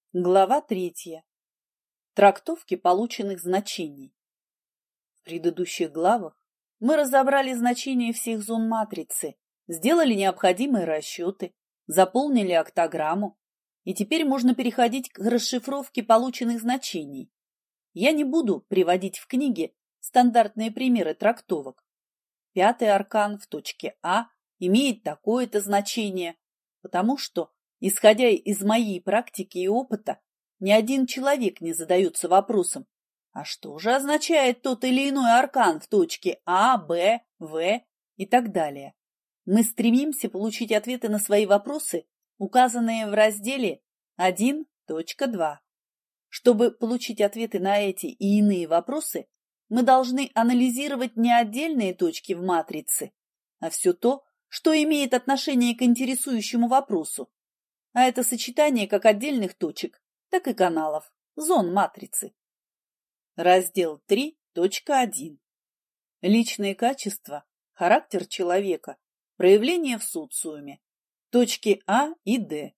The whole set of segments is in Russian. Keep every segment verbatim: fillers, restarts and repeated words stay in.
Глава третья. Трактовки полученных значений. В предыдущих главах мы разобрали значения всех зон матрицы, сделали необходимые расчеты, заполнили октограмму, и теперь можно переходить к расшифровке полученных значений. Я не буду приводить в книге стандартные примеры трактовок. Пятый аркан в точке А имеет такое-то значение, потому что, исходя из моей практики и опыта, ни один человек не задается вопросом, а что же означает тот или иной аркан в точке А, Б, В и так далее. Мы стремимся получить ответы на свои вопросы, указанные в разделе один точка два. Чтобы получить ответы на эти и иные вопросы, мы должны анализировать не отдельные точки в матрице, а все то, что имеет отношение к интересующему вопросу. А это сочетание как отдельных точек, так и каналов, зон матрицы. Раздел три точка один. Личные качества, характер человека, проявление в социуме, точки А и Д.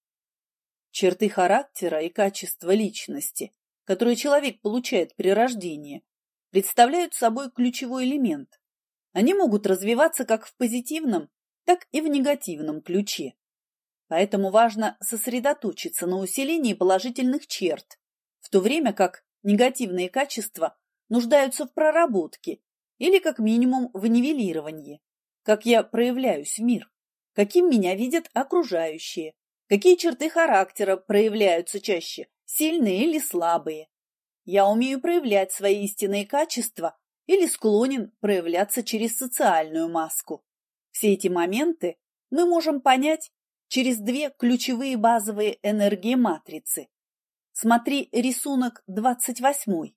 Черты характера и качества личности, которые человек получает при рождении, представляют собой ключевой элемент. Они могут развиваться как в позитивном, так и в негативном ключе. Поэтому важно сосредоточиться на усилении положительных черт, в то время как негативные качества нуждаются в проработке или как минимум в нивелировании, как я проявляюсь в мир, каким меня видят окружающие, какие черты характера проявляются чаще, сильные или слабые. Я умею проявлять свои истинные качества или склонен проявляться через социальную маску. Все эти моменты мы можем понять через две ключевые базовые энергии матрицы. Смотри рисунок двадцать восьмой.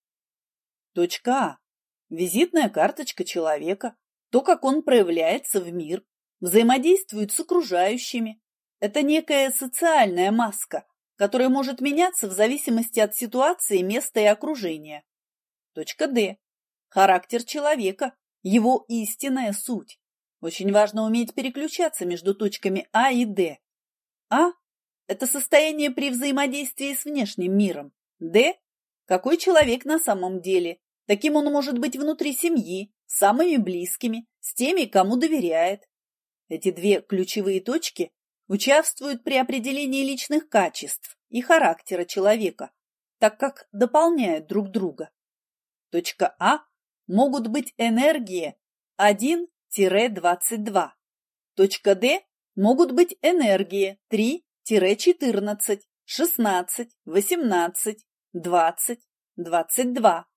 Точка А. Визитная карточка человека, то, как он проявляется в мир, взаимодействует с окружающими. Это некая социальная маска, которая может меняться в зависимости от ситуации, места и окружения. Точка Д. Характер человека, его истинная суть. Очень важно уметь переключаться между точками А и Д. А – это состояние при взаимодействии с внешним миром. Д – какой человек на самом деле. Таким он может быть внутри семьи, с самыми близкими, с теми, кому доверяет. Эти две ключевые точки участвуют при определении личных качеств и характера человека, так как дополняют друг друга. Точка А могут быть энергии один двадцать два. Точка Д могут быть энергии три четырнадцать, шестнадцать, восемнадцать, двадцать, двадцать два.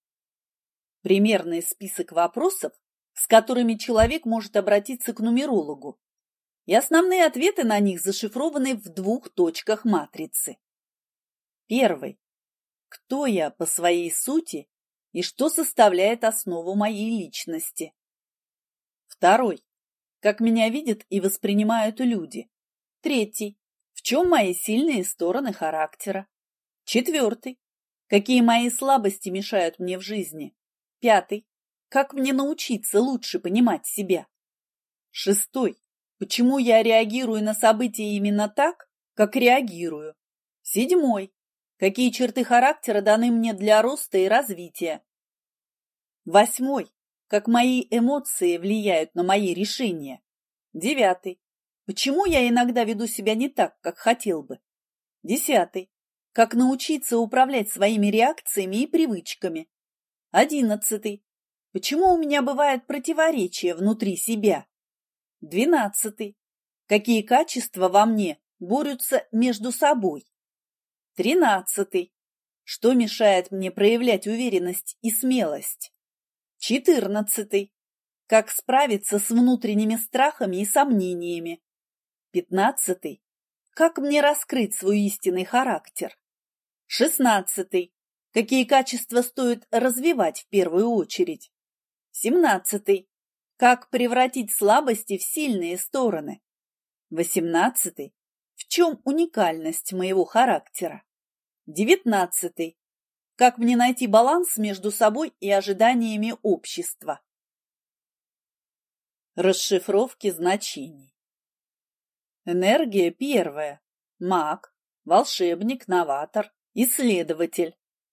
Примерный список вопросов, с которыми человек может обратиться к нумерологу, и основные ответы на них зашифрованы в двух точках матрицы. Первый. Кто я по своей сути и что составляет основу моей личности? Второй. Как меня видят и воспринимают люди. Третий. В чем мои сильные стороны характера? Четвертый. Какие мои слабости мешают мне в жизни? Пятый. Как мне научиться лучше понимать себя? Шестой. Почему я реагирую на события именно так, как реагирую? Седьмой. Какие черты характера даны мне для роста и развития? Восьмой. Как мои эмоции влияют на мои решения. Девятый. Почему я иногда веду себя не так, как хотел бы? Десятый. Как научиться управлять своими реакциями и привычками? Одиннадцатый. Почему у меня бывают противоречия внутри себя? Двенадцатый. Какие качества во мне борются между собой? Тринадцатый. Что мешает мне проявлять уверенность и смелость? Четырнадцатый. Как справиться с внутренними страхами и сомнениями? Пятнадцатый. Как мне раскрыть свой истинный характер? Шестнадцатый. Какие качества стоит развивать в первую очередь? Семнадцатый. Как превратить слабости в сильные стороны? Восемнадцатый. В чем уникальность моего характера? Девятнадцатый. Как мне найти баланс между собой и ожиданиями общества? Расшифровки значений. Энергия первая. Маг. волшебник, новатор, исследователь.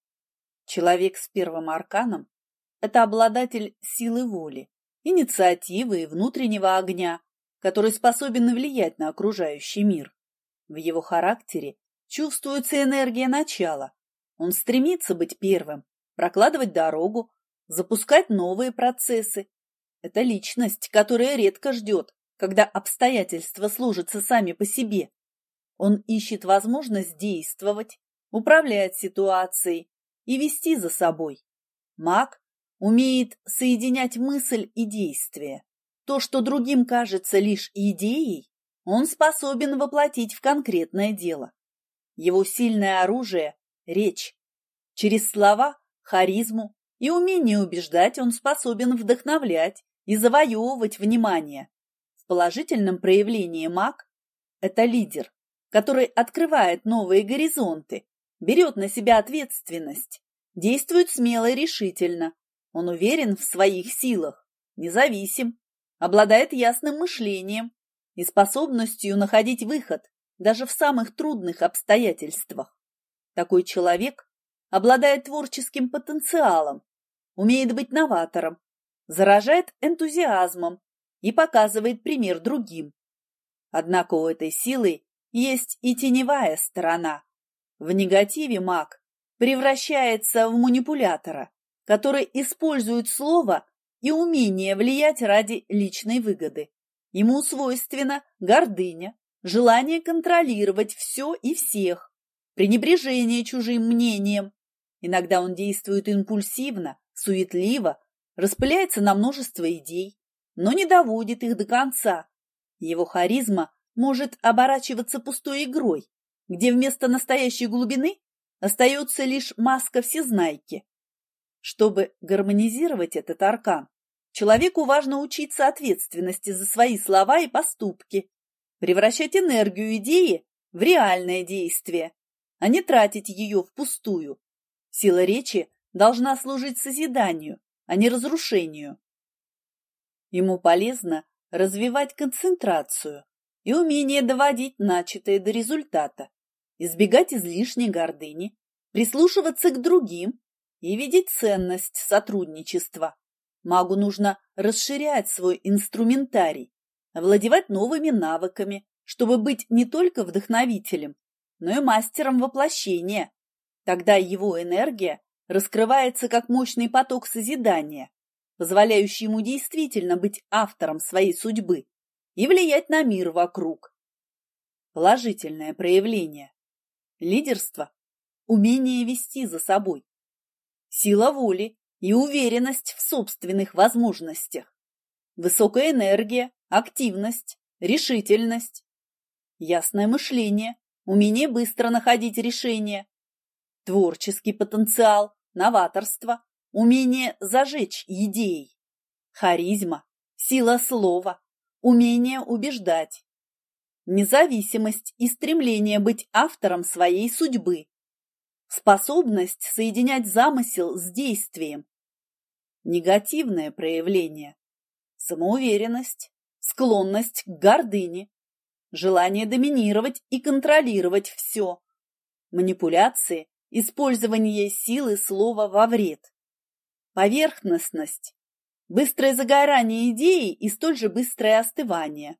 Человек с первым арканом – это обладатель силы воли, инициативы и внутреннего огня, который способен влиять на окружающий мир. В его характере чувствуется энергия начала. Он стремится быть первым, прокладывать дорогу, запускать новые процессы. Это личность, которая редко ждет, когда обстоятельства сложатся сами по себе. Он ищет возможность действовать, управлять ситуацией и вести за собой. Маг умеет соединять мысль и действие. То, что другим кажется лишь идеей, он способен воплотить в конкретное дело. Его сильное оружие – речь. Через слова, харизму и умение убеждать он способен вдохновлять и завоевывать внимание. В положительном проявлении маг – это лидер, который открывает новые горизонты, берет на себя ответственность, действует смело и решительно. Он уверен в своих силах, независим, обладает ясным мышлением и способностью находить выход даже в самых трудных обстоятельствах. Такой человек обладает творческим потенциалом, умеет быть новатором, заражает энтузиазмом и показывает пример другим. Однако у этой силы есть и теневая сторона. В негативе маг превращается в манипулятора, который использует слово и умение влиять ради личной выгоды. Ему свойственна гордыня, желание контролировать все и всех, пренебрежение чужим мнением. Иногда он действует импульсивно, суетливо, распыляется на множество идей, но не доводит их до конца. Его харизма может оборачиваться пустой игрой, где вместо настоящей глубины остается лишь маска всезнайки. Чтобы гармонизировать этот аркан, человеку важно учиться ответственности за свои слова и поступки, превращать энергию идеи в реальное действие, а не тратить ее впустую. Сила речи должна служить созиданию, а не разрушению. Ему полезно развивать концентрацию и умение доводить начатое до результата, избегать излишней гордыни, прислушиваться к другим и видеть ценность сотрудничества. Магу нужно расширять свой инструментарий, овладевать новыми навыками, чтобы быть не только вдохновителем, но и мастером воплощения. Тогда его энергия раскрывается как мощный поток созидания, позволяющий ему действительно быть автором своей судьбы и влиять на мир вокруг. Положительное проявление. Лидерство – умение вести за собой. Сила воли и уверенность в собственных возможностях. Высокая энергия, активность, решительность. Ясное мышление, умение быстро находить решения. Творческий потенциал, новаторство, умение зажечь идеей. Харизма, сила слова, умение убеждать. Независимость и стремление быть автором своей судьбы. Способность соединять замысел с действием. Негативное проявление. Самоуверенность, склонность к гордыне, желание доминировать и контролировать все. Манипуляции, использование силы слова во вред. Поверхностность, быстрое загорание идеи и столь же быстрое остывание.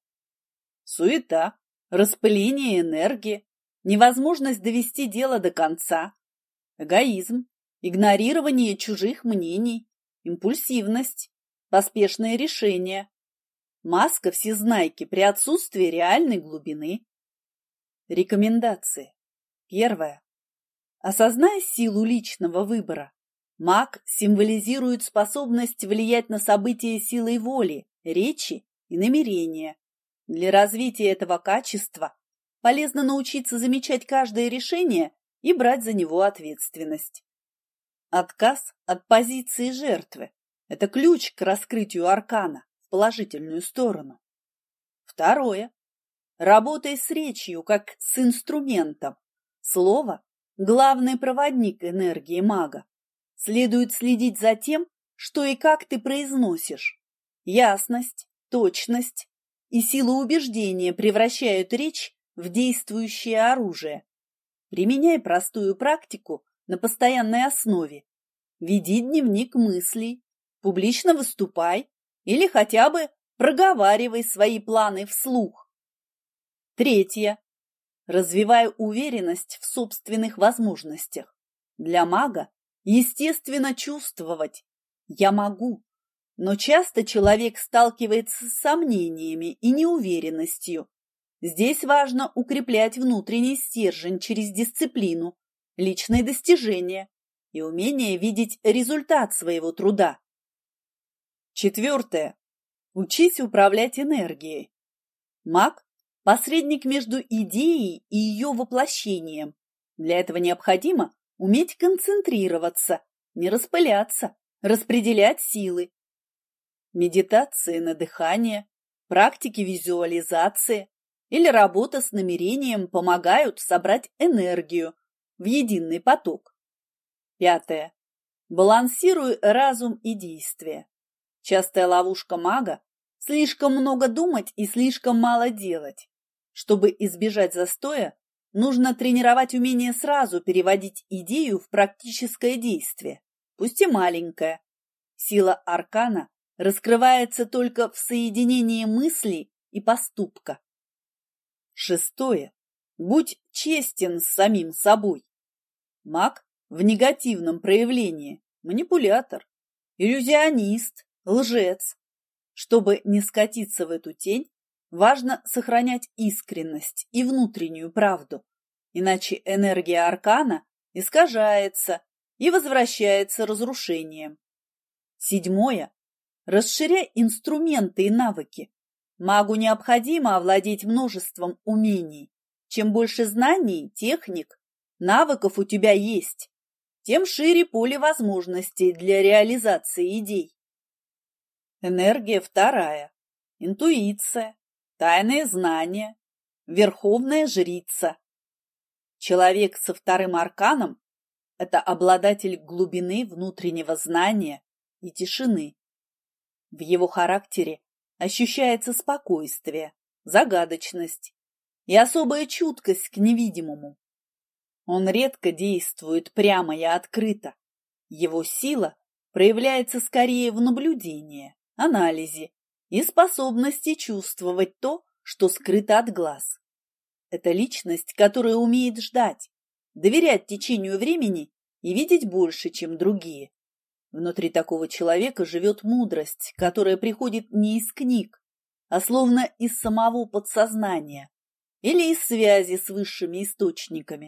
Суета, распыление энергии, невозможность довести дело до конца. Эгоизм, игнорирование чужих мнений, импульсивность, поспешные решения. Маска всезнайки при отсутствии реальной глубины. Рекомендации. Первое. Осознай силу личного выбора. Маг символизирует способность влиять на события силой воли, речи и намерения. Для развития этого качества полезно научиться замечать каждое решение и брать за него ответственность. Отказ от позиции жертвы – это ключ к раскрытию аркана в положительную сторону. Второе. Работай с речью как с инструментом. Слово – главный проводник энергии мага. Следует следить за тем, что и как ты произносишь. Ясность, точность и сила убеждения превращают речь в действующее оружие. Применяй простую практику на постоянной основе. Веди дневник мыслей, публично выступай или хотя бы проговаривай свои планы вслух. Третье. Развивай уверенность в собственных возможностях. Для мага естественно чувствовать «я могу», но часто человек сталкивается с сомнениями и неуверенностью. Здесь важно укреплять внутренний стержень через дисциплину, личные достижения и умение видеть результат своего труда. Четвертое. Учись управлять энергией. Маг – посредник между идеей и ее воплощением. Для этого необходимо уметь концентрироваться, не распыляться, распределять силы. Медитации на дыхание, практики визуализации или работа с намерением помогают собрать энергию в единый поток. Пятое. Балансируй разум и действие. Частая ловушка мага – слишком много думать и слишком мало делать. Чтобы избежать застоя, нужно тренировать умение сразу переводить идею в практическое действие, пусть и маленькое. Сила аркана раскрывается только в соединении мысли и поступка. Шестое. Будь честен с самим собой. Маг в негативном проявлении – манипулятор, иллюзионист, лжец. Чтобы не скатиться в эту тень, важно сохранять искренность и внутреннюю правду, иначе энергия аркана искажается и возвращается разрушением. Седьмое. Расширяй инструменты и навыки. Магу необходимо овладеть множеством умений. Чем больше знаний, техник, навыков у тебя есть, тем шире поле возможностей для реализации идей. Энергия вторая. Интуиция, тайные знания, верховная жрица. Человек со вторым арканом – это обладатель глубины внутреннего знания и тишины. В его характере ощущается спокойствие, загадочность и особая чуткость к невидимому. Он редко действует прямо и открыто. Его сила проявляется скорее в наблюдении, анализе и способности чувствовать то, что скрыто от глаз. Это личность, которая умеет ждать, доверять течению времени и видеть больше, чем другие. Внутри такого человека живет мудрость, которая приходит не из книг, а словно из самого подсознания или из связи с высшими источниками.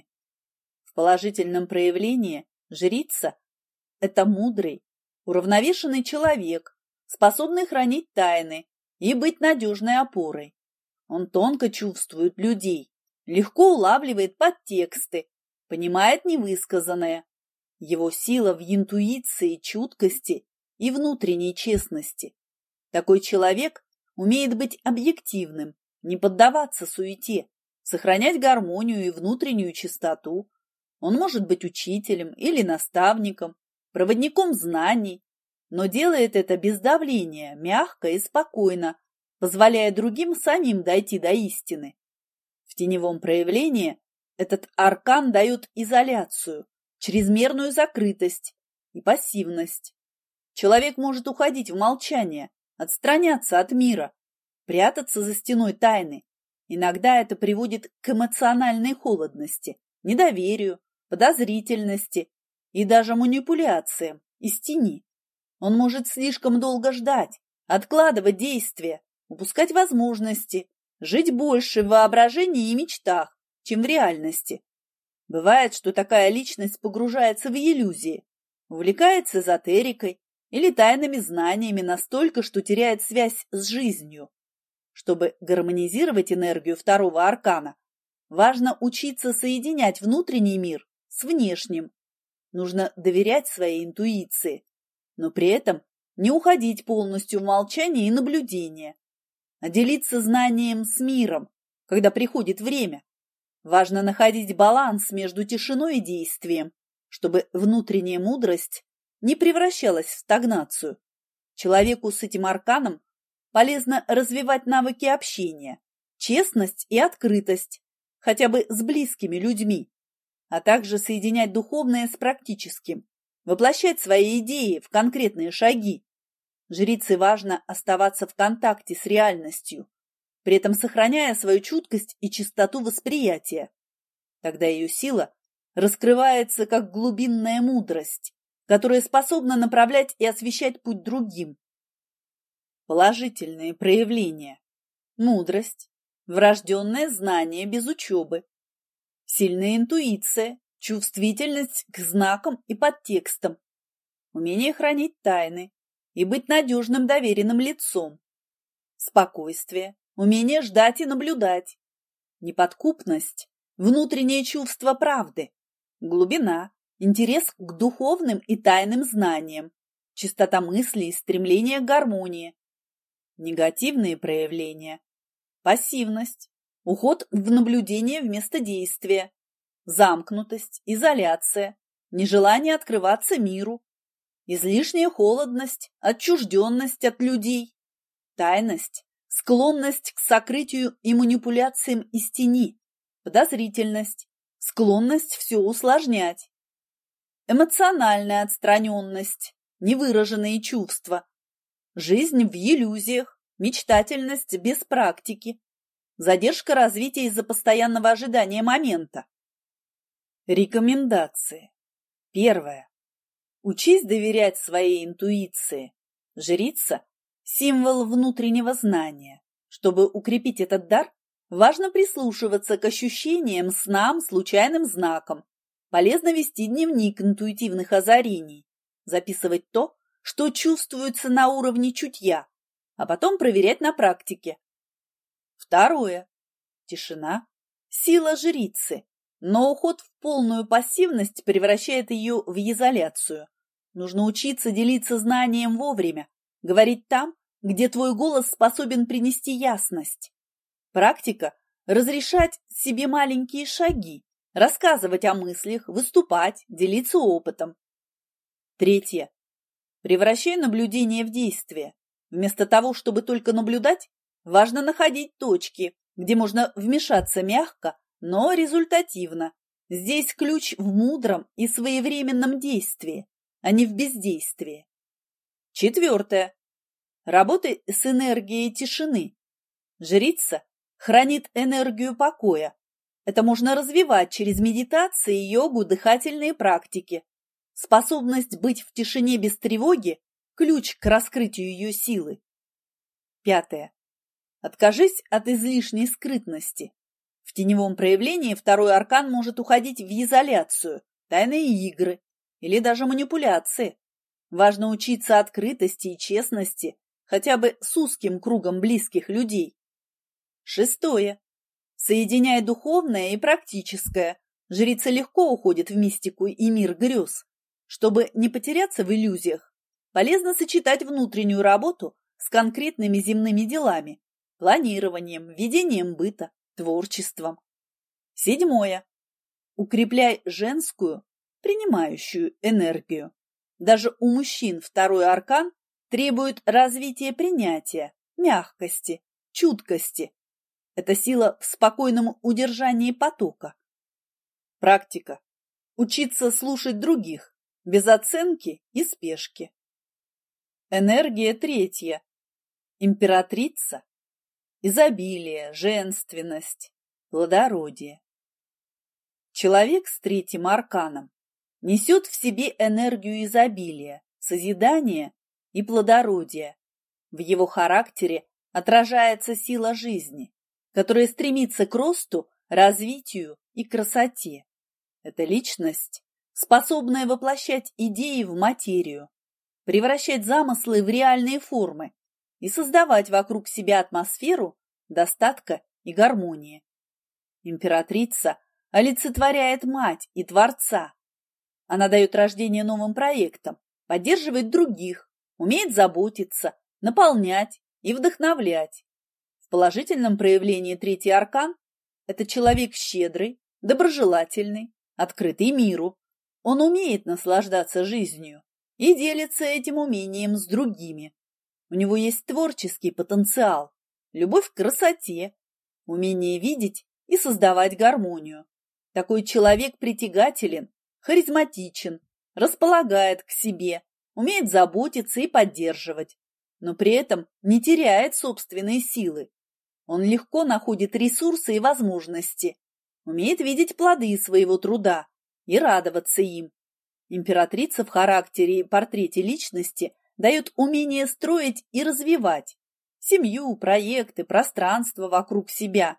В положительном проявлении жрица – это мудрый, уравновешенный человек, способный хранить тайны и быть надежной опорой. Он тонко чувствует людей, легко улавливает подтексты, понимает невысказанное. Его сила в интуиции, чуткости и внутренней честности. Такой человек умеет быть объективным, не поддаваться суете, сохранять гармонию и внутреннюю чистоту. Он может быть учителем или наставником, проводником знаний, но делает это без давления, мягко и спокойно, позволяя другим самим дойти до истины. В теневом проявлении этот аркан дает изоляцию, чрезмерную закрытость и пассивность. Человек может уходить в молчание, отстраняться от мира, прятаться за стеной тайны. Иногда это приводит к эмоциональной холодности, недоверию, подозрительности и даже манипуляциям из тени. Он может слишком долго ждать, откладывать действия, упускать возможности, жить больше в воображении и мечтах, чем в реальности. Бывает, что такая личность погружается в иллюзии, увлекается эзотерикой или тайными знаниями настолько, что теряет связь с жизнью. Чтобы гармонизировать энергию второго аркана, важно учиться соединять внутренний мир с внешним. Нужно доверять своей интуиции, но при этом не уходить полностью в молчание и наблюдение, а делиться знанием с миром, когда приходит время. Важно находить баланс между тишиной и действием, чтобы внутренняя мудрость не превращалась в стагнацию. Человеку с этим арканом полезно развивать навыки общения, честность и открытость, хотя бы с близкими людьми. а также соединять духовное с практическим, воплощать свои идеи в конкретные шаги. Жрице важно оставаться в контакте с реальностью, при этом сохраняя свою чуткость и чистоту восприятия. Тогда ее сила раскрывается как глубинная мудрость, которая способна направлять и освещать путь другим. Положительные проявления. Мудрость, врожденное знание без учебы, сильная интуиция, чувствительность к знакам и подтекстам, умение хранить тайны и быть надежным доверенным лицом, спокойствие, умение ждать и наблюдать, неподкупность, внутреннее чувство правды, глубина, интерес к духовным и тайным знаниям, чистота мыслей и стремление к гармонии. Негативные проявления. Пассивность, уход в наблюдение вместо действия, замкнутость, изоляция, нежелание открываться миру, излишняя холодность, отчужденность от людей, тайность, склонность к сокрытию и манипуляциям из тени, подозрительность, склонность все усложнять, эмоциональная отстраненность, невыраженные чувства, жизнь в иллюзиях, мечтательность без практики, задержка развития из-за постоянного ожидания момента. Рекомендации. Первое. Учись доверять своей интуиции. Жрица – символ внутреннего знания. Чтобы укрепить этот дар, важно прислушиваться к ощущениям, снам, случайным знакам. Полезно вести дневник интуитивных озарений, записывать то, что чувствуется на уровне чутья, а потом проверять на практике. Второе. Тишина – сила жрицы, но уход в полную пассивность превращает ее в изоляцию. Нужно учиться делиться знанием вовремя, говорить там, где твой голос способен принести ясность. Практика – разрешать себе маленькие шаги, рассказывать о мыслях, выступать, делиться опытом. Третье. Превращай наблюдение в действие. Вместо того, чтобы только наблюдать, важно находить точки, где можно вмешаться мягко, но результативно. Здесь ключ в мудром и своевременном действии, а не в бездействии. Четвертое. Работай с энергией тишины. Жрица хранит энергию покоя. Это можно развивать через медитации, йогу, дыхательные практики. Способность быть в тишине без тревоги – ключ к раскрытию ее силы. Пятое. Откажись от излишней скрытности. В теневом проявлении второй аркан может уходить в изоляцию, тайные игры или даже манипуляции. Важно учиться открытости и честности, хотя бы с узким кругом близких людей. Шестое. Соединяй духовное и практическое. Жрица легко уходит в мистику и мир грез. Чтобы не потеряться в иллюзиях, полезно сочетать внутреннюю работу с конкретными земными делами, планированием, ведением быта, творчеством. Седьмое. Укрепляй женскую, принимающую энергию. Даже у мужчин второй аркан требует развития принятия, мягкости, чуткости. Это сила в спокойном удержании потока. Практика. Учиться слушать других, без оценки и спешки. Энергия третья. Императрица. Изобилие, женственность, плодородие. Человек с третьим арканом несет в себе энергию изобилия, созидания и плодородия. В его характере отражается сила жизни, которая стремится к росту, развитию и красоте. Это личность, способная воплощать идеи в материю, превращать замыслы в реальные формы и создавать вокруг себя атмосферу достатка и гармонии. Императрица олицетворяет мать и Творца. Она дает рождение новым проектам, поддерживает других, умеет заботиться, наполнять и вдохновлять. В положительном проявлении третий аркан – это человек щедрый, доброжелательный, открытый миру. Он умеет наслаждаться жизнью и делится этим умением с другими. У него есть творческий потенциал, любовь к красоте, умение видеть и создавать гармонию. Такой человек притягателен, харизматичен, располагает к себе, умеет заботиться и поддерживать, но при этом не теряет собственные силы. Он легко находит ресурсы и возможности, умеет видеть плоды своего труда и радоваться им. Императрица в характере и портрете личности дает умение строить и развивать семью, проекты, пространство вокруг себя.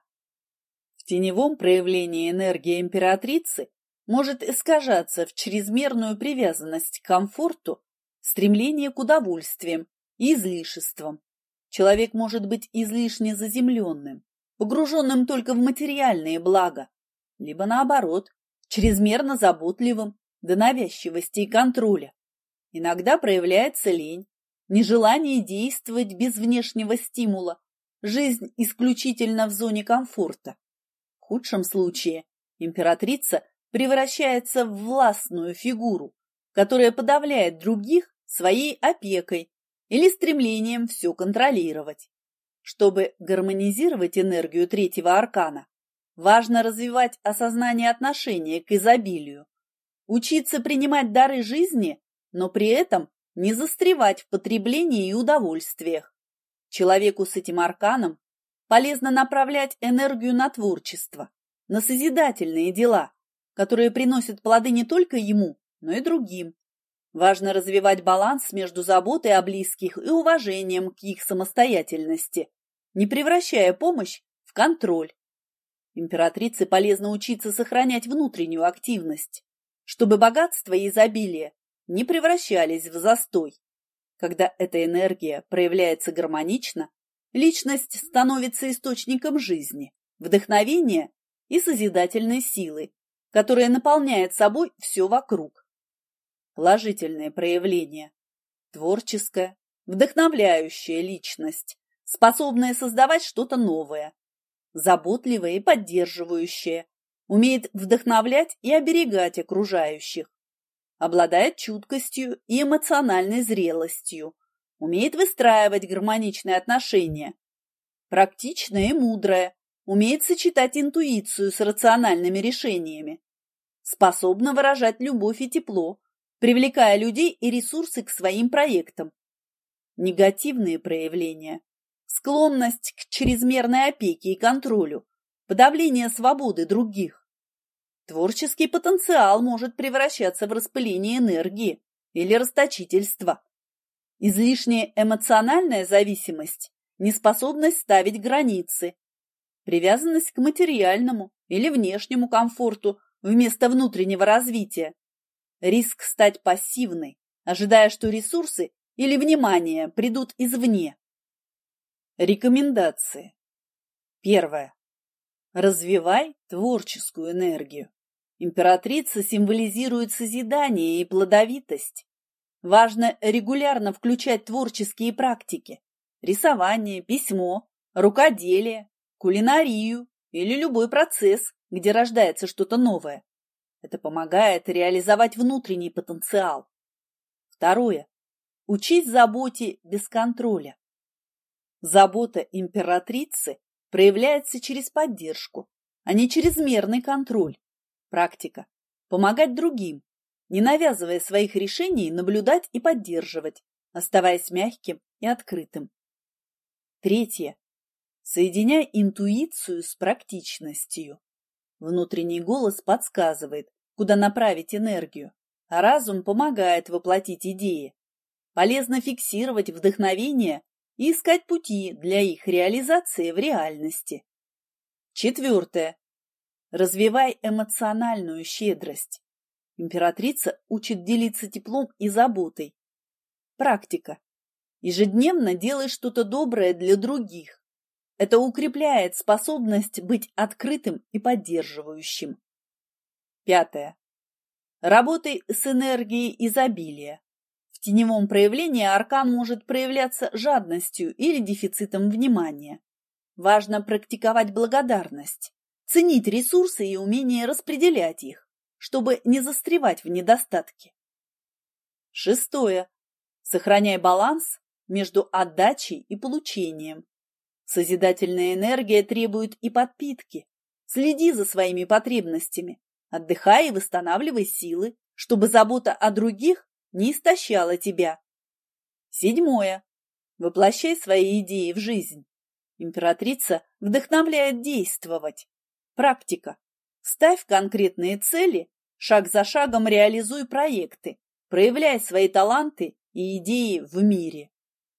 В теневом проявлении энергии императрицы может искажаться в чрезмерную привязанность к комфорту, стремление к удовольствиям и излишествам. Человек может быть излишне заземленным, погруженным только в материальные блага, либо наоборот, чрезмерно заботливым до навязчивости и контроля. Иногда проявляется лень, нежелание действовать без внешнего стимула, жизнь исключительно в зоне комфорта. В худшем случае императрица превращается в властную фигуру, которая подавляет других своей опекой или стремлением все контролировать. Чтобы гармонизировать энергию третьего аркана, важно развивать осознание отношения к изобилию, учиться принимать дары жизни, но при этом не застревать в потреблении и удовольствиях. Человеку с этим арканом полезно направлять энергию на творчество, на созидательные дела, которые приносят плоды не только ему, но и другим. Важно развивать баланс между заботой о близких и уважением к их самостоятельности, не превращая помощь в контроль. Императрице полезно учиться сохранять внутреннюю активность, чтобы богатство и изобилие не превращались в застой. Когда эта энергия проявляется гармонично, личность становится источником жизни, вдохновения и созидательной силы, которая наполняет собой все вокруг. Положительные проявления. Творческая, вдохновляющая личность, способная создавать что-то новое, заботливая и поддерживающая, умеет вдохновлять и оберегать окружающих, обладает чуткостью и эмоциональной зрелостью, умеет выстраивать гармоничные отношения, практичная и мудрая, умеет сочетать интуицию с рациональными решениями, способна выражать любовь и тепло, привлекая людей и ресурсы к своим проектам. Негативные проявления. Склонность к чрезмерной опеке и контролю, подавление свободы других. Творческий потенциал может превращаться в распыление энергии или расточительство. Излишняя эмоциональная зависимость, неспособность ставить границы, привязанность к материальному или внешнему комфорту вместо внутреннего развития. Риск стать пассивной, ожидая, что ресурсы или внимание придут извне. Рекомендации. Первое. Развивай творческую энергию. Императрица символизирует созидание и плодовитость. Важно регулярно включать творческие практики – рисование, письмо, рукоделие, кулинарию или любой процесс, где рождается что-то новое. Это помогает реализовать внутренний потенциал. Второе. Учись заботе без контроля. Забота императрицы проявляется через поддержку, а не чрезмерный контроль. Практика. Помогать другим, не навязывая своих решений, наблюдать и поддерживать, оставаясь мягким и открытым. Третье. Соединяй интуицию с практичностью. Внутренний голос подсказывает, куда направить энергию, а разум помогает воплотить идеи. Полезно фиксировать вдохновение и искать пути для их реализации в реальности. Четвертое. Развивай эмоциональную щедрость. Императрица учит делиться теплом и заботой. Практика. Ежедневно делай что-то доброе для других. Это укрепляет способность быть открытым и поддерживающим. Пятое. Работай с энергией изобилия. В теневом проявлении аркан может проявляться жадностью или дефицитом внимания. Важно практиковать благодарность, ценить ресурсы и умение распределять их, чтобы не застревать в недостатке. Шестое. Сохраняй баланс между отдачей и получением. Созидательная энергия требует и подпитки. Следи за своими потребностями, Отдыхай и восстанавливай силы, чтобы забота о других не истощала тебя. Седьмое. Воплощай свои идеи в жизнь. Императрица вдохновляет действовать. Практика. Ставь конкретные цели, шаг за шагом реализуй проекты, проявляй свои таланты и идеи в мире.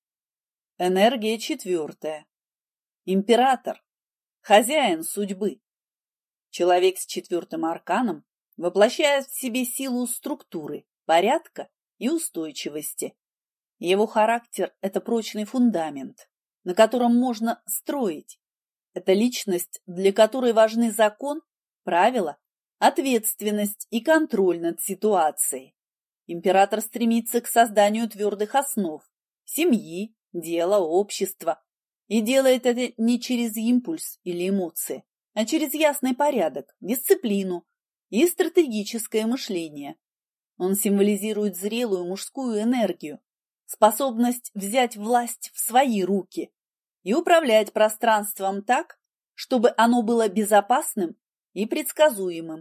Энергия четвертая. Император. Хозяин судьбы. Человек с четвертым арканом воплощает в себе силу структуры, порядка и устойчивости. Его характер – это прочный фундамент, на котором можно строить. Это личность, для которой важны закон, правила, ответственность и контроль над ситуацией. Император стремится к созданию твердых основ – семьи, дела, общества. И делает это не через импульс или эмоции, а через ясный порядок, дисциплину и стратегическое мышление. Он символизирует зрелую мужскую энергию, способность взять власть в свои руки и управлять пространством так, чтобы оно было безопасным и предсказуемым.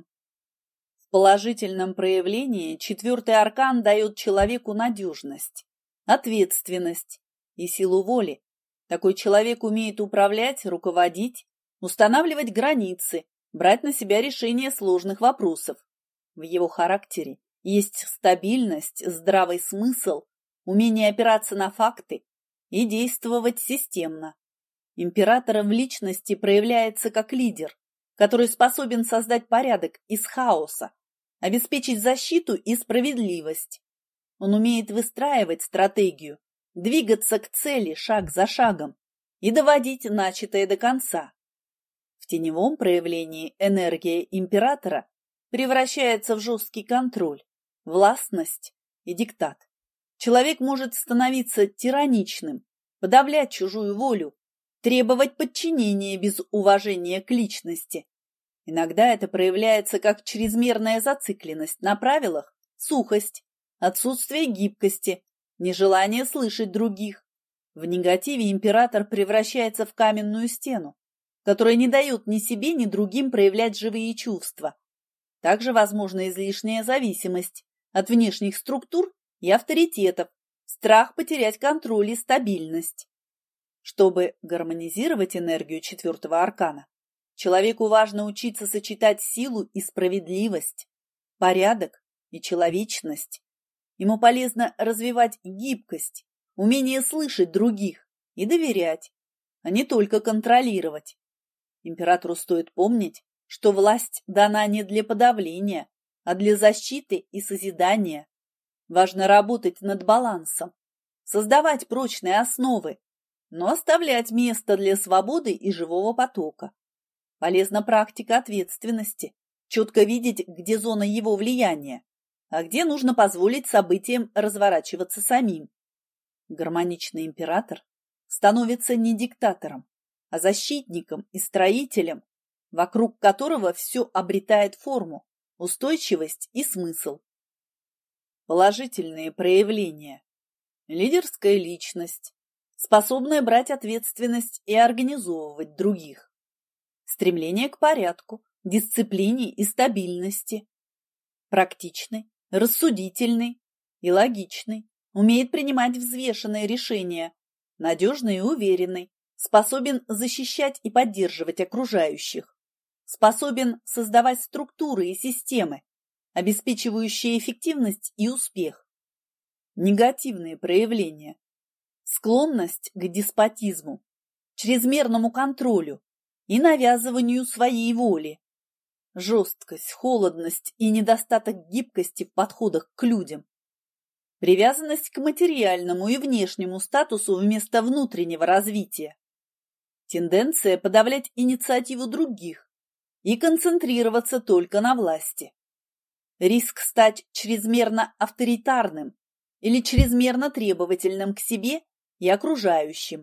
В положительном проявлении четвертый аркан дает человеку надежность, ответственность и силу воли. Такой человек умеет управлять, руководить, устанавливать границы, брать на себя решение сложных вопросов. В его характере есть стабильность, здравый смысл, умение опираться на факты и действовать системно. Император в личности проявляется как лидер, который способен создать порядок из хаоса, обеспечить защиту и справедливость. Он умеет выстраивать стратегию, двигаться к цели шаг за шагом и доводить начатое до конца. В теневом проявлении энергия императора превращается в жесткий контроль, властность и диктат. Человек может становиться тираничным, подавлять чужую волю, требовать подчинения без уважения к личности. Иногда это проявляется как чрезмерная зацикленность на правилах, сухость, отсутствие гибкости, нежелание слышать других. В негативе император превращается в каменную стену, которая не дает ни себе, ни другим проявлять живые чувства. Также возможна излишняя зависимость от внешних структур и авторитетов, страх потерять контроль и стабильность. Чтобы гармонизировать энергию четвертого аркана, человеку важно учиться сочетать силу и справедливость, порядок и человечность. Ему полезно развивать гибкость, умение слышать других и доверять, а не только контролировать. Императору стоит помнить, что власть дана не для подавления, а для защиты и созидания. Важно работать над балансом, создавать прочные основы, но оставлять место для свободы и живого потока. Полезна практика ответственности, четко видеть, где зона его влияния, а где нужно позволить событиям разворачиваться самим. Гармоничный император становится не диктатором, а защитником и строителем, вокруг которого все обретает форму, устойчивость и смысл. Положительные проявления. Лидерская личность, способная брать ответственность и организовывать других. Стремление к порядку, дисциплине и стабильности. Практичный, рассудительный и логичный, умеет принимать взвешенные решения, надежный и уверенный, способен защищать и поддерживать окружающих, способен создавать структуры и системы, обеспечивающие эффективность и успех. Негативные проявления. Склонность к деспотизму, чрезмерному контролю и навязыванию своей воли. Жесткость, холодность и недостаток гибкости в подходах к людям. Привязанность к материальному и внешнему статусу вместо внутреннего развития. Тенденция подавлять инициативу других и концентрироваться только на власти. Риск стать чрезмерно авторитарным или чрезмерно требовательным к себе и окружающим.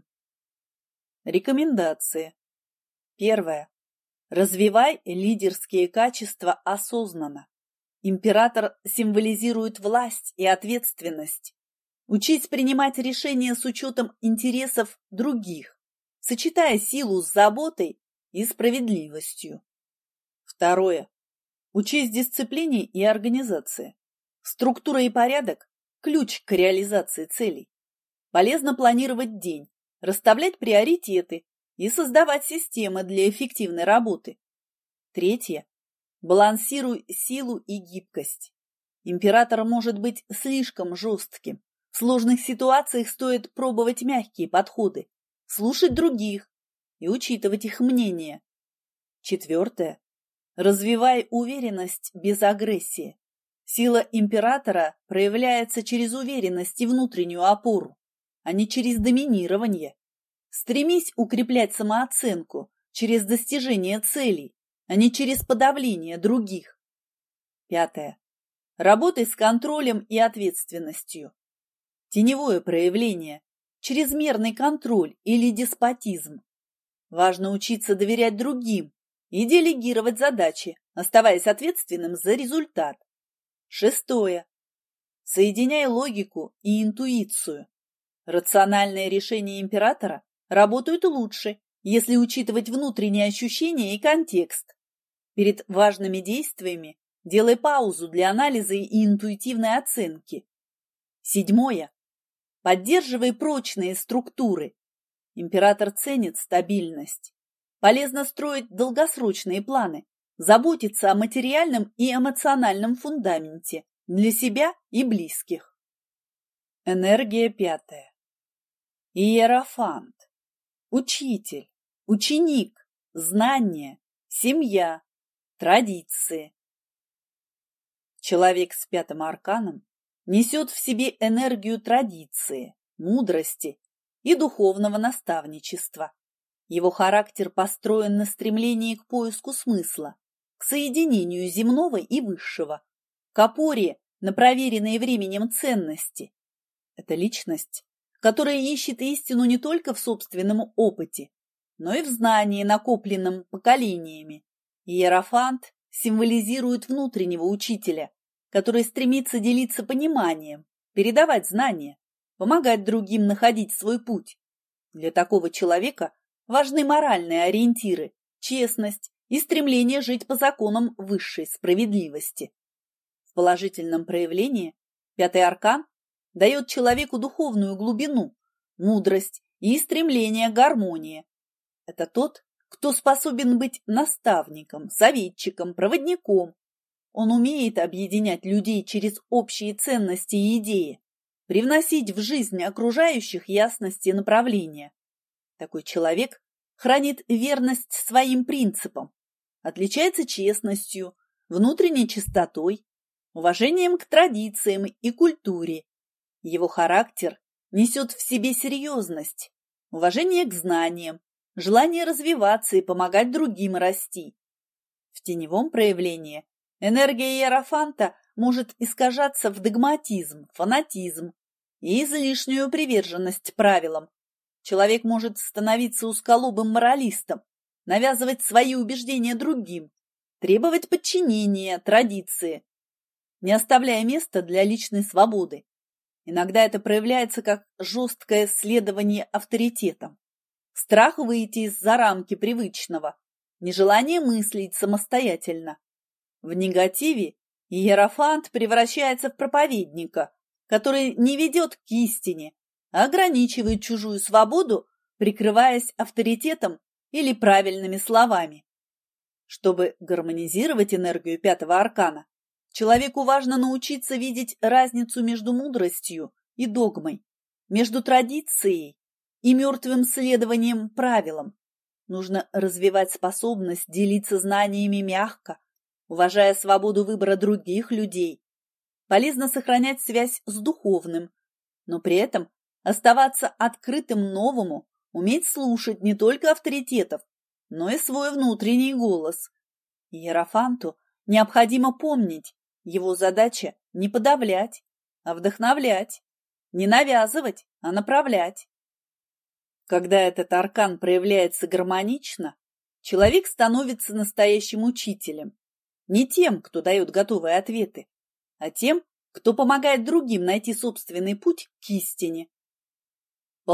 Рекомендации. Первое. Развивай лидерские качества осознанно. Император символизирует власть и ответственность. Учись принимать решения с учетом интересов других, сочетая силу с заботой и справедливостью. Второе. Учесть дисциплине и организации. Структура и порядок – ключ к реализации целей. Полезно планировать день, расставлять приоритеты и создавать системы для эффективной работы. Третье. Балансируй силу и гибкость. Император может быть слишком жестким. В сложных ситуациях стоит пробовать мягкие подходы, слушать других и учитывать их мнение. Четвертое. Развивай уверенность без агрессии. Сила императора проявляется через уверенность и внутреннюю опору, а не через доминирование. Стремись укреплять самооценку через достижение целей, а не через подавление других. Пятое. Работай с контролем и ответственностью. Теневое проявление, чрезмерный контроль или деспотизм. Важно учиться доверять другим и делегировать задачи, оставаясь ответственным за результат. Шестое. Соединяй логику и интуицию. Рациональные решения императора работают лучше, если учитывать внутренние ощущения и контекст. Перед важными действиями делай паузу для анализа и интуитивной оценки. Седьмое. Поддерживай прочные структуры. Император ценит стабильность. Полезно строить долгосрочные планы, заботиться о материальном и эмоциональном фундаменте для себя и близких. Энергия пятая. Иерофант. Учитель, ученик, знание, семья, традиции. Человек с пятым арканом несет в себе энергию традиции, мудрости и духовного наставничества. Его характер построен на стремлении к поиску смысла, к соединению земного и высшего, к опоре на проверенные временем ценности. Это личность, которая ищет истину не только в собственном опыте, но и в знании, накопленном поколениями. Иерофант символизирует внутреннего учителя, который стремится делиться пониманием, передавать знания, помогать другим находить свой путь. Для такого человека важны моральные ориентиры, честность и стремление жить по законам высшей справедливости. В положительном проявлении пятый аркан дает человеку духовную глубину, мудрость и стремление к гармонии. Это тот, кто способен быть наставником, советчиком, проводником. Он умеет объединять людей через общие ценности и идеи, привносить в жизнь окружающих ясность и направление. Такой человек хранит верность своим принципам, отличается честностью, внутренней чистотой, уважением к традициям и культуре. Его характер несет в себе серьезность, уважение к знаниям, желание развиваться и помогать другим расти. В теневом проявлении энергия иерофанта может искажаться в догматизм, фанатизм и излишнюю приверженность правилам. Человек может становиться узколобым моралистом, навязывать свои убеждения другим, требовать подчинения традиции, не оставляя места для личной свободы. Иногда это проявляется как жесткое следование авторитетам, страх выйти из-за рамки привычного, нежелание мыслить самостоятельно. В негативе иерофант превращается в проповедника, который не ведет к истине, а ограничивает чужую свободу, прикрываясь авторитетом или правильными словами. Чтобы гармонизировать энергию пятого аркана, человеку важно научиться видеть разницу между мудростью и догмой, между традицией и мертвым следованием правилам. Нужно развивать способность делиться знаниями мягко, уважая свободу выбора других людей. Полезно сохранять связь с духовным, но при этом оставаться открытым новому, уметь слушать не только авторитетов, но и свой внутренний голос. Иерофанту необходимо помнить, его задача не подавлять, а вдохновлять, не навязывать, а направлять. Когда этот аркан проявляется гармонично, человек становится настоящим учителем, не тем, кто дает готовые ответы, а тем, кто помогает другим найти собственный путь к истине.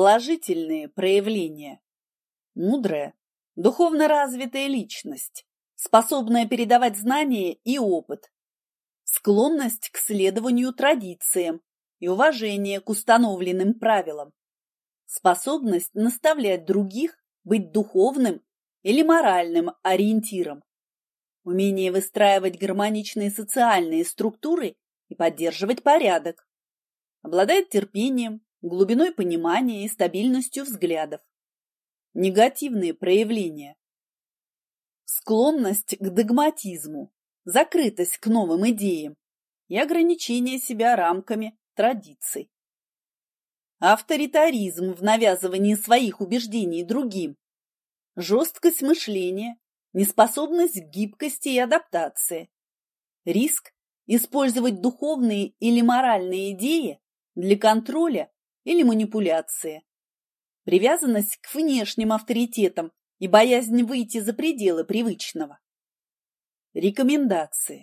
Положительные проявления. Мудрая, духовно развитая личность, способная передавать знания и опыт, склонность к следованию традициям и уважение к установленным правилам, способность наставлять других быть духовным или моральным ориентиром, умение выстраивать гармоничные социальные структуры и поддерживать порядок, обладает терпением, глубиной понимания и стабильностью взглядов. Негативные проявления. Склонность к догматизму, закрытость к новым идеям и ограничение себя рамками традиций. Авторитаризм в навязывании своих убеждений другим, жесткость мышления, неспособность к гибкости и адаптации, риск использовать духовные или моральные идеи для контроля или манипуляции, привязанность к внешним авторитетам и боязнь выйти за пределы привычного. Рекомендации.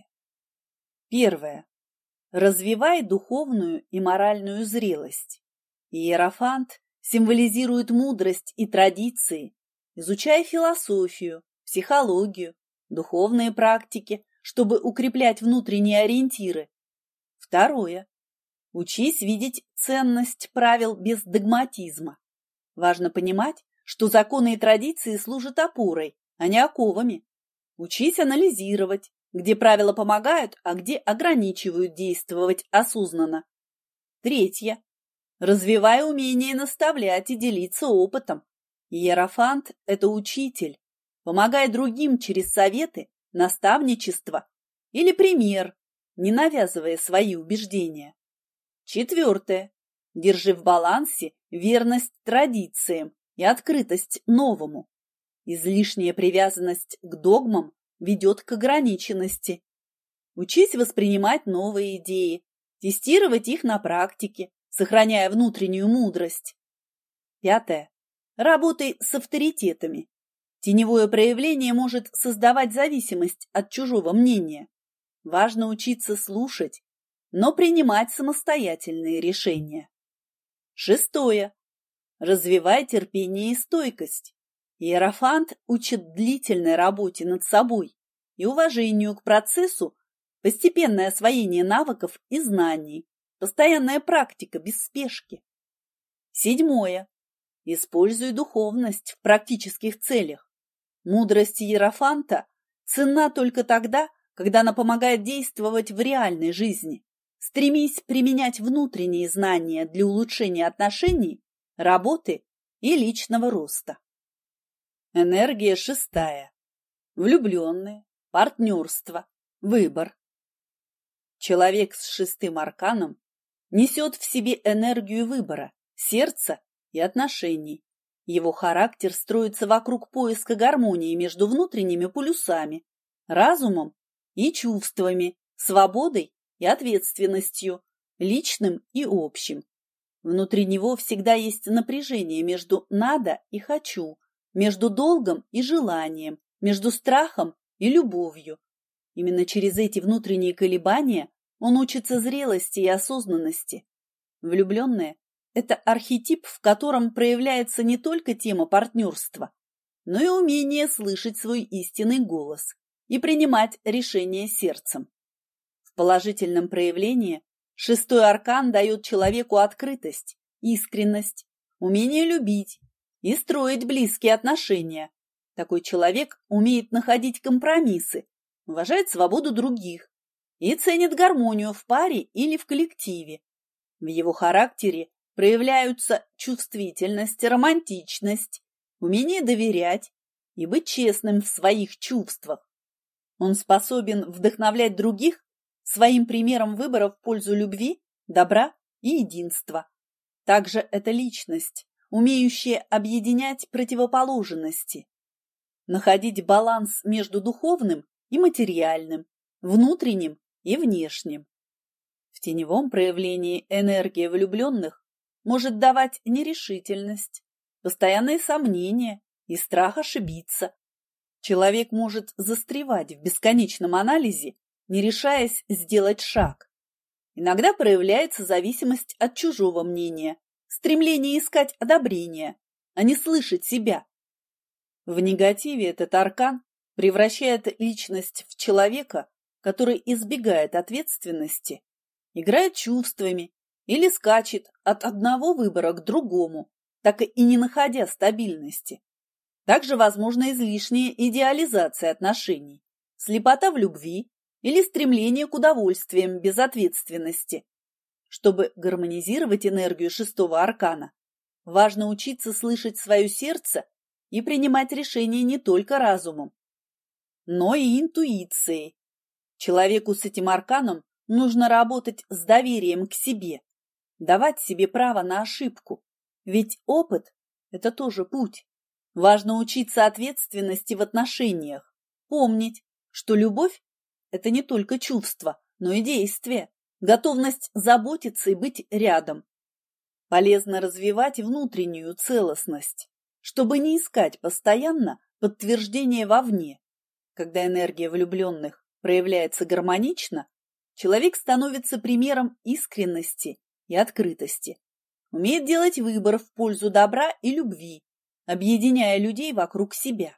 Первое. Развивай духовную и моральную зрелость. Иерофант символизирует мудрость и традиции. Изучай философию, психологию, духовные практики, чтобы укреплять внутренние ориентиры. Второе. Учись видеть ценность правил без догматизма. Важно понимать, что законы и традиции служат опорой, а не оковами. Учись анализировать, где правила помогают, а где ограничивают действовать осознанно. Третье. Развивай умение наставлять и делиться опытом. Иерофант – это учитель. Помогай другим через советы, наставничество или пример, не навязывая свои убеждения. Четвертое. Держи в балансе верность традициям и открытость новому. Излишняя привязанность к догмам ведет к ограниченности. Учись воспринимать новые идеи, тестировать их на практике, сохраняя внутреннюю мудрость. Пятое. Работай с авторитетами. Теневое проявление может создавать зависимость от чужого мнения. Важно учиться слушать, но принимать самостоятельные решения. Шестое. Развивай терпение и стойкость. Иерофант учит длительной работе над собой и уважению к процессу, постепенное освоение навыков и знаний, постоянная практика без спешки. Седьмое. Используй духовность в практических целях. Мудрость иерофанта ценна только тогда, когда она помогает действовать в реальной жизни. Стремись применять внутренние знания для улучшения отношений, работы и личного роста. Энергия шестая. Влюбленные, партнерство, выбор. Человек с шестым арканом несет в себе энергию выбора, сердца и отношений. Его характер строится вокруг поиска гармонии между внутренними полюсами, разумом и чувствами, свободой и ответственностью, личным и общим. Внутри него всегда есть напряжение между «надо» и «хочу», между долгом и желанием, между страхом и любовью. Именно через эти внутренние колебания он учится зрелости и осознанности. Влюбленные – это архетип, в котором проявляется не только тема партнерства, но и умение слышать свой истинный голос и принимать решения сердцем. В положительном проявлении шестой аркан дает человеку открытость, искренность, умение любить и строить близкие отношения. Такой человек умеет находить компромиссы, уважает свободу других и ценит гармонию в паре или в коллективе. В его характере проявляются чувствительность, романтичность, умение доверять и быть честным в своих чувствах. Он способен вдохновлять других своим примером выбора в пользу любви, добра и единства. Также это личность, умеющая объединять противоположности, находить баланс между духовным и материальным, внутренним и внешним. В теневом проявлении энергия влюбленных может давать нерешительность, постоянные сомнения и страх ошибиться. Человек может застревать в бесконечном анализе, не решаясь сделать шаг. Иногда проявляется зависимость от чужого мнения, стремление искать одобрения, а не слышать себя. В негативе этот аркан превращает личность в человека, который избегает ответственности, играет чувствами или скачет от одного выбора к другому, так и не находя стабильности. Также возможна излишняя идеализация отношений, слепота в любви или стремление к удовольствиям без ответственности. Чтобы гармонизировать энергию шестого аркана, важно учиться слышать свое сердце и принимать решения не только разумом, но и интуицией. Человеку с этим арканом нужно работать с доверием к себе, давать себе право на ошибку, ведь опыт – это тоже путь. Важно учиться ответственности в отношениях, помнить, что любовь – это не только чувство, но и действие, готовность заботиться и быть рядом. Полезно развивать внутреннюю целостность, чтобы не искать постоянно подтверждение вовне. Когда энергия влюбленных проявляется гармонично, человек становится примером искренности и открытости, умеет делать выбор в пользу добра и любви, объединяя людей вокруг себя.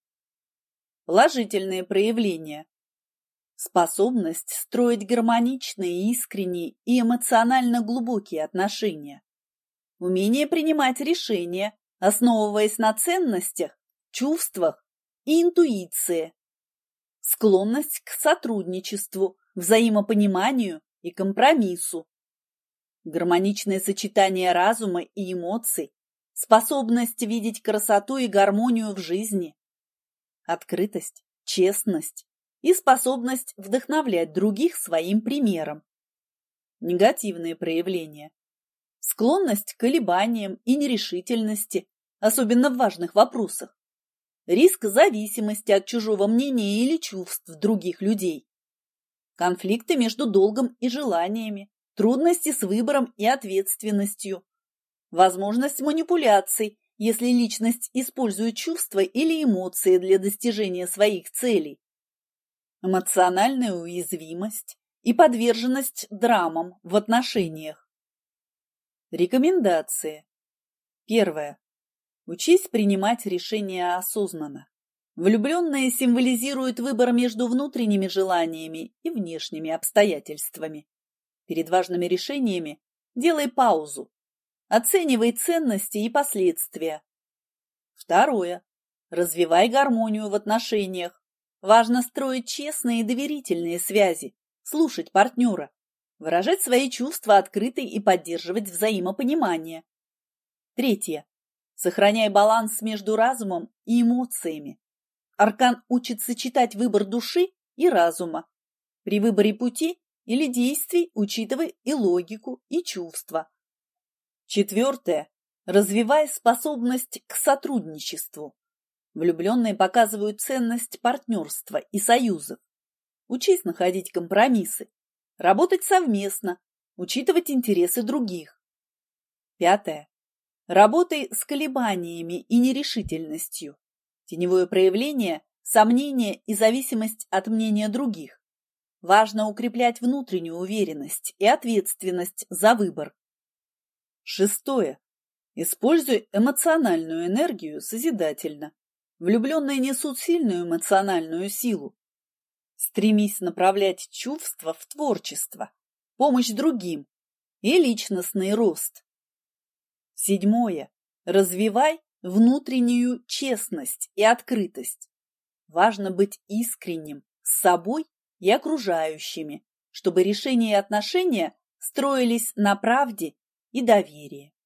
Положительные проявления. Способность строить гармоничные, искренние и эмоционально глубокие отношения. Умение принимать решения, основываясь на ценностях, чувствах и интуиции. Склонность к сотрудничеству, взаимопониманию и компромиссу. Гармоничное сочетание разума и эмоций, способность видеть красоту и гармонию в жизни. Открытость, честность и способность вдохновлять других своим примером. Негативные проявления. Склонность к колебаниям и нерешительности, особенно в важных вопросах. Риск зависимости от чужого мнения или чувств других людей. Конфликты между долгом и желаниями, трудности с выбором и ответственностью. Возможность манипуляций, если личность использует чувства или эмоции для достижения своих целей. Эмоциональная уязвимость и подверженность драмам в отношениях. Рекомендации. Первое. Учись принимать решения осознанно. Влюбленные символизируют выбор между внутренними желаниями и внешними обстоятельствами. Перед важными решениями делай паузу. Оценивай ценности и последствия. Второе. Развивай гармонию в отношениях. Важно строить честные и доверительные связи, слушать партнера, выражать свои чувства открыто и поддерживать взаимопонимание. Третье. Сохраняй баланс между разумом и эмоциями. Аркан учит сочетать выбор души и разума. При выборе пути или действий учитывай и логику, и чувства. Четвертое. Развивай способность к сотрудничеству. Влюбленные показывают ценность партнерства и союзов. Учись находить компромиссы, работать совместно, учитывать интересы других. Пятое. Работай с колебаниями и нерешительностью. Теневое проявление – сомнение и зависимость от мнения других. Важно укреплять внутреннюю уверенность и ответственность за выбор. Шестое. Используй эмоциональную энергию созидательно. Влюбленные несут сильную эмоциональную силу. Стремись направлять чувства в творчество, помощь другим и личностный рост. Седьмое. Развивай внутреннюю честность и открытость. Важно быть искренним с собой и окружающими, чтобы решения и отношения строились на правде и доверии.